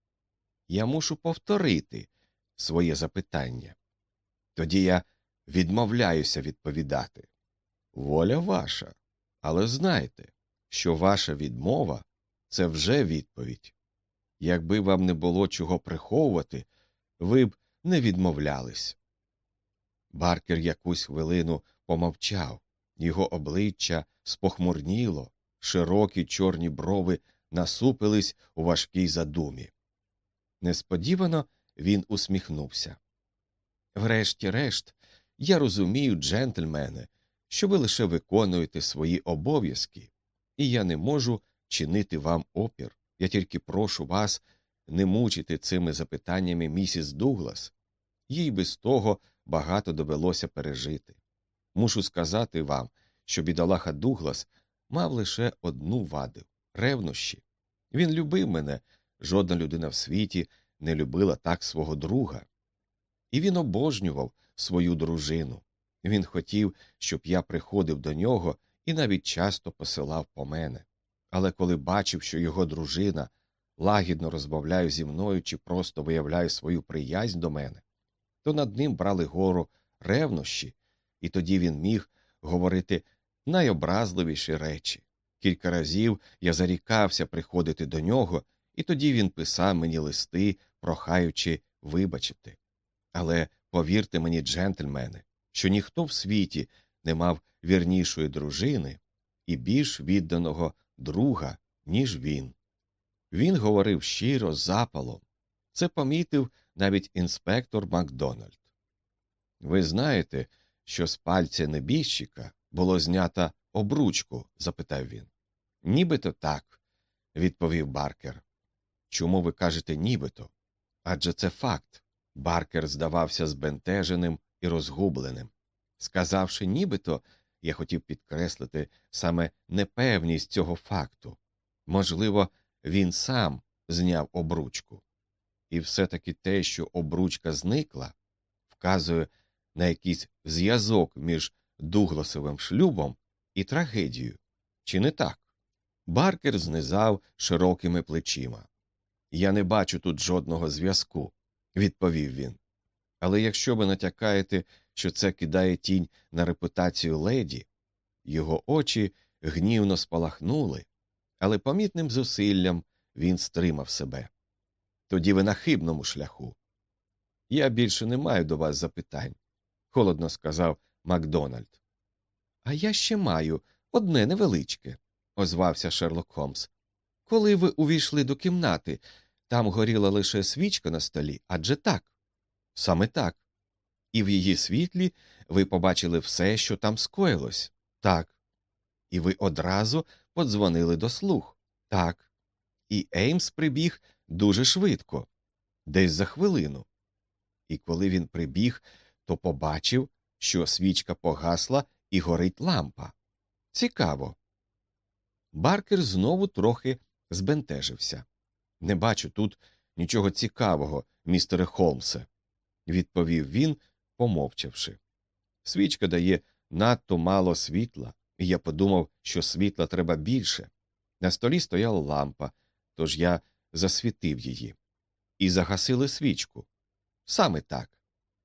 «Я мушу повторити своє запитання. Тоді я відмовляюся відповідати. Воля ваша, але знайте, що ваша відмова – це вже відповідь. Якби вам не було чого приховувати, ви б не відмовлялись». Баркер якусь хвилину помовчав. Його обличчя спохмурніло, широкі чорні брови насупились у важкій задумі. Несподівано він усміхнувся. «Врешті-решт, я розумію, джентльмене, що ви лише виконуєте свої обов'язки, і я не можу чинити вам опір. Я тільки прошу вас не мучити цими запитаннями місіс Дуглас. Їй без того багато довелося пережити. Мушу сказати вам, що бідолаха Дуглас мав лише одну ваду – ревнощі. Він любив мене, жодна людина в світі не любила так свого друга. І він обожнював свою дружину. Він хотів, щоб я приходив до нього і навіть часто посилав по мене. Але коли бачив, що його дружина лагідно розмовляє зі мною чи просто виявляє свою приязнь до мене, то над ним брали гору ревнощі, і тоді він міг говорити найобразливіші речі. Кілька разів я зарікався приходити до нього, і тоді він писав мені листи, прохаючи вибачити. Але повірте мені, джентльмени, що ніхто в світі не мав вірнішої дружини і більш відданого друга, ніж він. Він говорив щиро, з запалом. Це помітив навіть інспектор Макдональд. «Ви знаєте, що з пальця небіжчика було знято обручку?» – запитав він. «Нібито так», – відповів Баркер. «Чому ви кажете «нібито»? Адже це факт». Баркер здавався збентеженим і розгубленим. Сказавши «нібито», я хотів підкреслити саме непевність цього факту. Можливо, він сам зняв обручку. І все-таки те, що обручка зникла, вказує на якийсь зв'язок між Дугласовим шлюбом і трагедією. Чи не так? Баркер знизав широкими плечима. «Я не бачу тут жодного зв'язку», – відповів він. «Але якщо ви натякаєте, що це кидає тінь на репутацію леді…» Його очі гнівно спалахнули, але помітним зусиллям він стримав себе. «Тоді ви на хибному шляху». «Я більше не маю до вас запитань», – холодно сказав Макдональд. «А я ще маю одне невеличке», – озвався Шерлок Холмс. «Коли ви увійшли до кімнати, там горіла лише свічка на столі, адже так?» «Саме так. І в її світлі ви побачили все, що там скоїлось?» «Так». «І ви одразу подзвонили до слуг?» «Так». «І Еймс прибіг дуже швидко, десь за хвилину. І коли він прибіг, то побачив, що свічка погасла і горить лампа. Цікаво». Баркер знову трохи збентежився. «Не бачу тут нічого цікавого, містере Холмсе», – відповів він, помовчавши. «Свічка дає надто мало світла, і я подумав, що світла треба більше. На столі стояла лампа, тож я засвітив її. І загасили свічку. Саме так».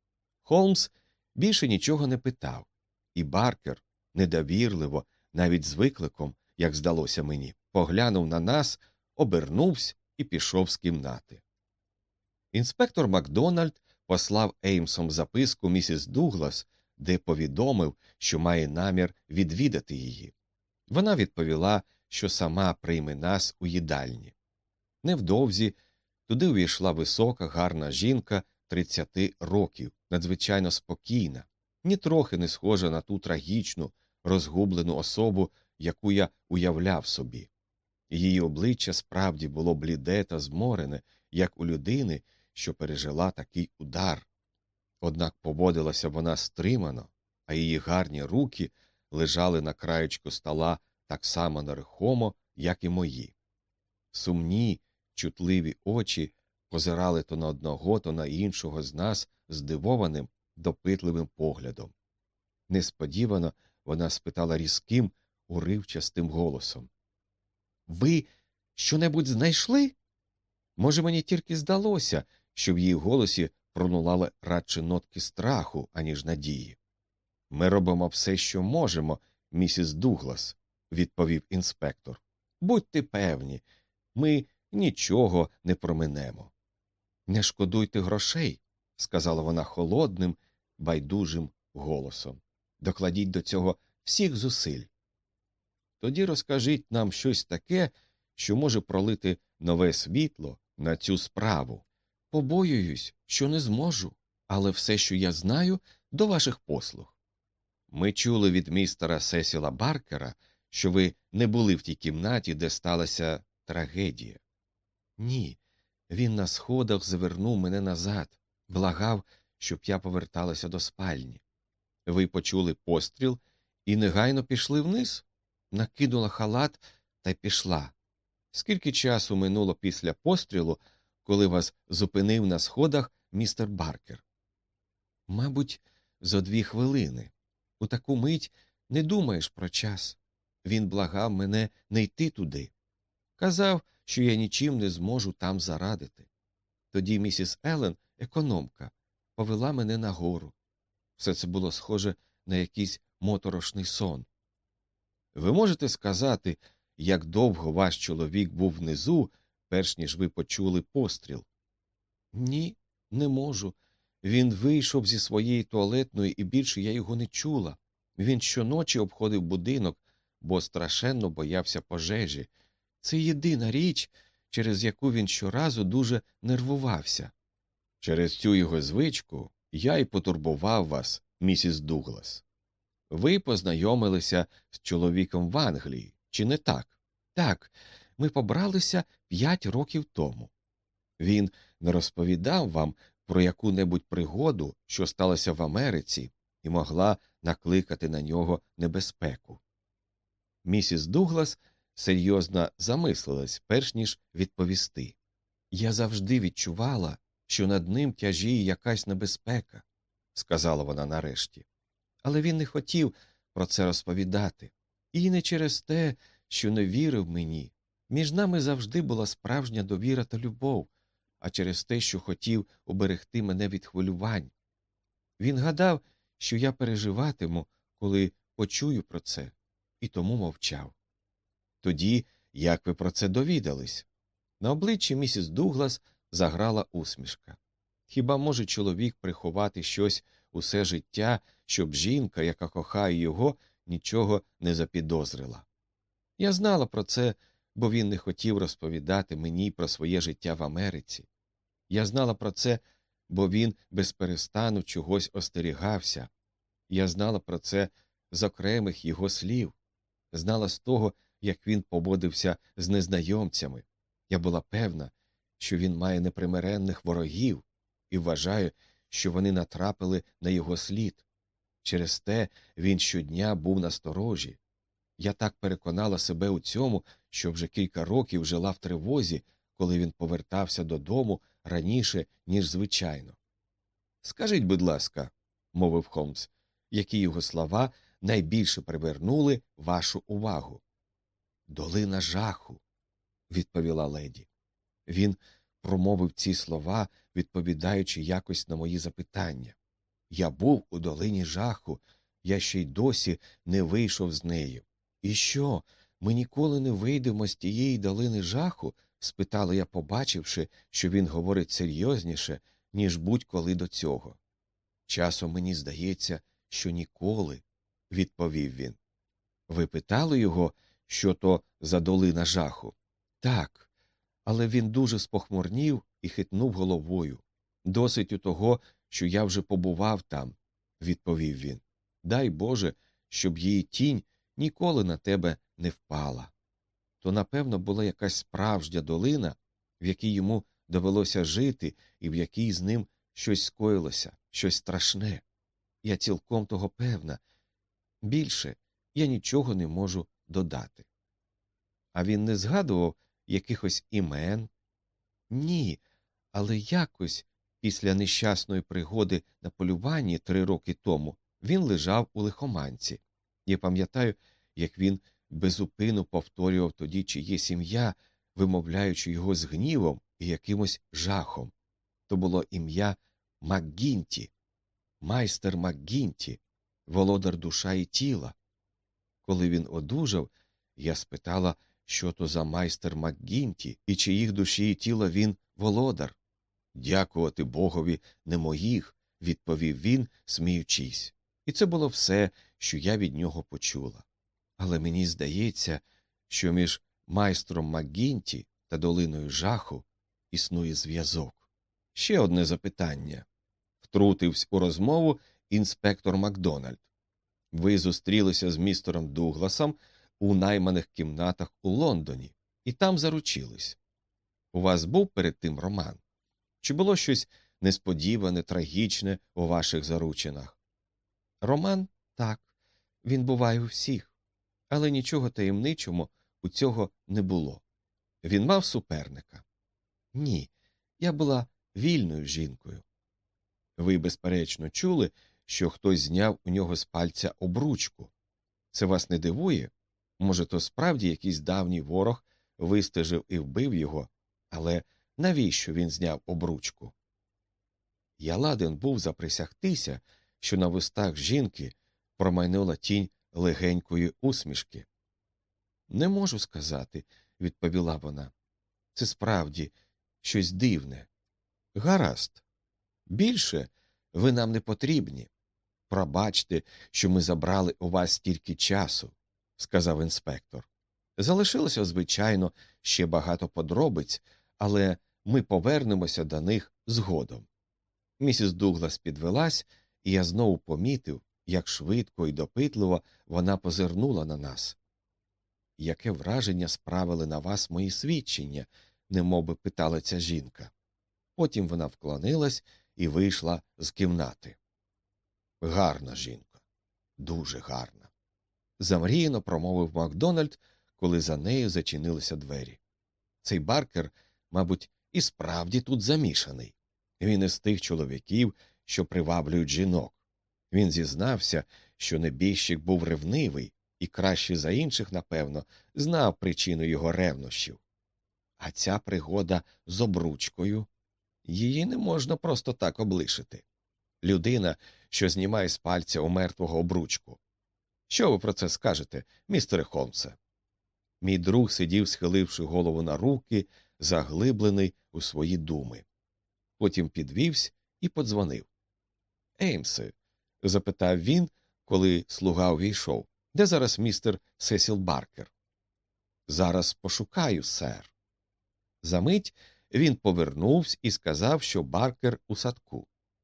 Холмс більше нічого не питав, і Баркер, недовірливо, навіть з викликом, як здалося мені, поглянув на нас, обернувся і пішов з кімнати. Інспектор Макдональд послав Еймсом записку місіс Дуглас, де повідомив, що має намір відвідати її. Вона відповіла, що сама прийме нас у їдальні. Невдовзі туди увійшла висока, гарна жінка тридцяти років, надзвичайно спокійна, нітрохи не схожа на ту трагічну, розгублену особу, яку я уявляв собі. Її обличчя справді було бліде та зморене, як у людини, що пережила такий удар. Однак поводилася вона стримано, а її гарні руки лежали на краєчку стола так само нерухомо, як і мої. Сумні, чутливі очі позирали то на одного, то на іншого з нас здивованим, допитливим поглядом. Несподівано вона спитала різким, уривчастим голосом: «Ви що-небудь знайшли?» Може, мені тільки здалося, що в її голосі пронулали радше нотки страху, аніж надії. «Ми робимо все, що можемо, місіс Дуглас», – відповів інспектор. «Будьте певні, ми нічого не проминемо». «Не шкодуйте грошей», – сказала вона холодним, байдужим голосом. «Докладіть до цього всіх зусиль. Тоді розкажіть нам щось таке, що може пролити нове світло на цю справу. Побоююсь, що не зможу, але все, що я знаю, до ваших послуг». «Ми чули від містера Сесіла Баркера, що ви не були в тій кімнаті, де сталася трагедія». «Ні, він на сходах завернув мене назад, благав, щоб я поверталася до спальні». «Ви почули постріл і негайно пішли вниз?» «Накинула халат та й пішла». «Скільки часу минуло після пострілу, коли вас зупинив на сходах містер Баркер?» «Мабуть, зо дві хвилини. У таку мить не думаєш про час. Він благав мене не йти туди. Казав, що я нічим не зможу там зарадити. Тоді місіс Елен, економка, повела мене нагору. Все це було схоже на якийсь моторошний сон». «Ви можете сказати, як довго ваш чоловік був внизу, перш ніж ви почули постріл?» «Ні, не можу. Він вийшов зі своєї туалетної, і більше я його не чула. Він щоночі обходив будинок, бо страшенно боявся пожежі. Це єдина річ, через яку він щоразу дуже нервувався». «Через цю його звичку я й потурбував вас, місіс Дуглас. Ви познайомилися з чоловіком в Англії, чи не так?» «Так, ми побралися п'ять років тому». «Він не розповідав вам про яку-небудь пригоду, що сталося в Америці і могла накликати на нього небезпеку?» Місіс Дуглас серйозно замислилась, перш ніж відповісти. «Я завжди відчувала, що над ним тяжіє якась небезпека», – сказала вона нарешті. «Але він не хотів про це розповідати. І не через те, що не вірив мені. Між нами завжди була справжня довіра та любов, а через те, що хотів уберегти мене від хвилювань. Він гадав, що я переживатиму, коли почую про це, і тому мовчав». «Тоді, як ви про це довідались?» На обличчі місіс Дуглас заграла усмішка. Хіба може чоловік приховати щось усе життя, щоб жінка, яка кохає його, нічого не запідозрила? Я знала про це, бо він не хотів розповідати мені про своє життя в Америці. Я знала про це, бо він безперестану чогось остерігався. Я знала про це з окремих його слів. Знала з того, як він поводився з незнайомцями. Я була певна, що він має непримиренних ворогів, і вважаю, що вони натрапили на його слід. Через те він щодня був насторожі. Я так переконала себе у цьому, що вже кілька років жила в тривозі, коли він повертався додому раніше, ніж звичайно. «Скажіть, будь ласка», – мовив Холмс, – «які його слова найбільше привернули вашу увагу?» «Долина жаху», – відповіла леді. Він промовив ці слова, відповідаючи якось на мої запитання. Я був у долині жаху, я ще й досі не вийшов з нею. «І що, ми ніколи не вийдемо з тієї долини жаху?» – спитала я, побачивши, що він говорить серйозніше, ніж будь-коли до цього. «Часом мені здається, що ніколи», – відповів він. «Ви питали його, що то за долина жаху?» «Так, але він дуже спохмурнів і хитнув головою. Досить у того, що я вже побував там», – відповів він. «Дай Боже, щоб її тінь ніколи на тебе не впала». То, напевно, була якась справжня долина, в якій йому довелося жити і в якій з ним щось скоїлося, щось страшне. Я цілком того певна. Більше я нічого не можу додати. А він не згадував якихось імен? Ні, але якось після нещасної пригоди на полюванні три роки тому він лежав у лихоманці. Я пам'ятаю, як він безупину повторював тоді чиєсь ім'я, вимовляючи його з гнівом і якимось жахом. То було ім'я МакГінті, майстер МакГінті, володар душа і тіла. Коли він одужав, я спитала, що то за майстер МакГінті і чиїх душі і тіла він володар. «Дякувати Богові не моїх», – відповів він, сміючись. І це було все, що я від нього почула. Але мені здається, що між майстром МакГінті та долиною жаху існує зв'язок. Ще одне запитання. Втрутився у розмову інспектор Макдональд. Ви зустрілися з містером Дугласом у найманих кімнатах у Лондоні і там заручились. У вас був перед тим роман? Чи було щось несподіване, трагічне у ваших заручинах? Роман? Так. Він буває у всіх. Але нічого таємничого у цього не було. Він мав суперника? Ні. Я була вільною жінкою. Ви, безперечно, чули, що хтось зняв у нього з пальця обручку. Це вас не дивує? Може, то справді якийсь давній ворог вистежив і вбив його, але навіщо він зняв обручку? Я ладен був заприсягтися, що на вустах жінки промайнула тінь легенької усмішки. «Не можу сказати», – відповіла вона. «Це справді щось дивне». «Гаразд. Більше ви нам не потрібні. Пробачте, що ми забрали у вас стільки часу», – сказав інспектор. «Залишилося, звичайно, ще багато подробиць, але ми повернемося до них згодом». Місіс Дуглас підвелась, і я знову помітив, як швидко і допитливо вона позирнула на нас. «Яке враження справили на вас мої свідчення?» – немовби питала ця жінка. Потім вона вклонилась і вийшла з кімнати. «Гарна жінка. Дуже гарна», – замріяно промовив Макдональд, коли за нею зачинилися двері. «Цей Баркер, мабуть, і справді тут замішаний. Він із тих чоловіків, що приваблюють жінок. Він зізнався, що небіжчик був ревнивий і краще за інших, напевно, знав причину його ревнощів. А ця пригода з обручкою, її не можна просто так облишити. Людина, що знімає з пальця у мертвого обручку. Що ви про це скажете, містере Холмсе?» Мій друг сидів, схиливши голову на руки, заглиблений у свої думи. Потім підвівся і подзвонив. «Еймсе», – запитав він, коли слуга увійшов, – «де зараз містер Сесіл Баркер?» «Зараз пошукаю, сер». Замить він повернувся і сказав, що Баркер у садку.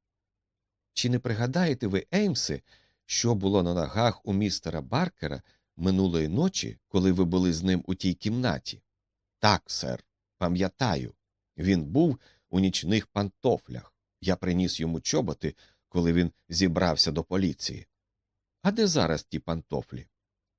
«Чи не пригадаєте ви, Еймсе, що було на ногах у містера Баркера минулої ночі, коли ви були з ним у тій кімнаті?» «Так, сер, пам'ятаю. Він був у нічних пантофлях. Я приніс йому чоботи, коли він зібрався до поліції». «А де зараз ті пантофлі?»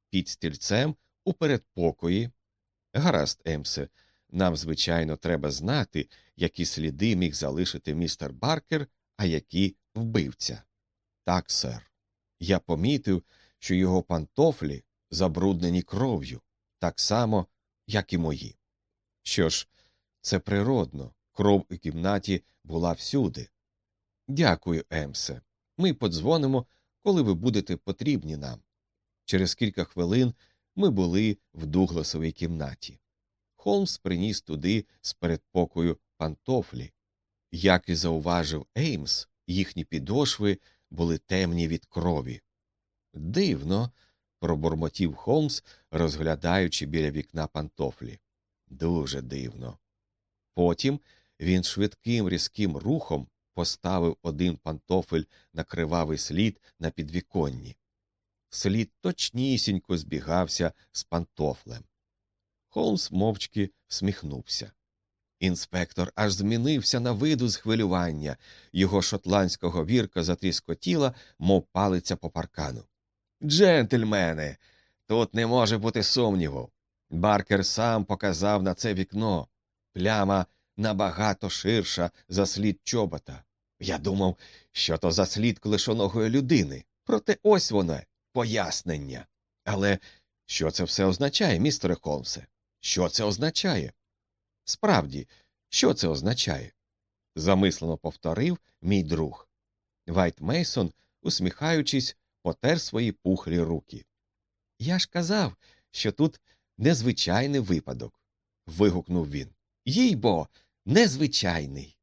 під стільцем у передпокої. Гаразд, Емсе, нам, звичайно, треба знати, які сліди міг залишити містер Баркер, а які вбивця. Так, сер. Я помітив, що його пантофлі забруднені кров'ю, так само, як і мої. Що ж, це природно, кров у кімнаті була всюди. Дякую, Емсе. Ми подзвонимо, коли ви будете потрібні нам. Через кілька хвилин ми були в Дугласовій кімнаті. Холмс приніс туди з передпокою пантофлі. Як і зауважив Еймс, їхні підошви були темні від крові. Дивно, пробурмотів Холмс, розглядаючи біля вікна пантофлі. Дуже дивно. Потім він швидким різким рухом поставив один пантофель на кривавий слід на підвіконні. Слід точнісінько збігався з пантофлем. Холмс мовчки всміхнувся. Інспектор аж змінився на виду з хвилювання. Його шотландська говірка затріскотіла, мов палиця по паркану. «Джентльмени, тут не може бути сумніву. Баркер сам показав на це вікно. Пляма набагато ширша за слід чобота. Я думав, що то за слід клишоногої людини. Проте ось воно, пояснення. Але що це все означає, містере Холмсе? Що це означає?» «Справді, що це означає?» замислено повторив мій друг. Вайт Мейсон, усміхаючись, потер свої пухлі руки. «Я ж казав, що тут незвичайний випадок», – вигукнув він. «Їй-бо, незвичайний».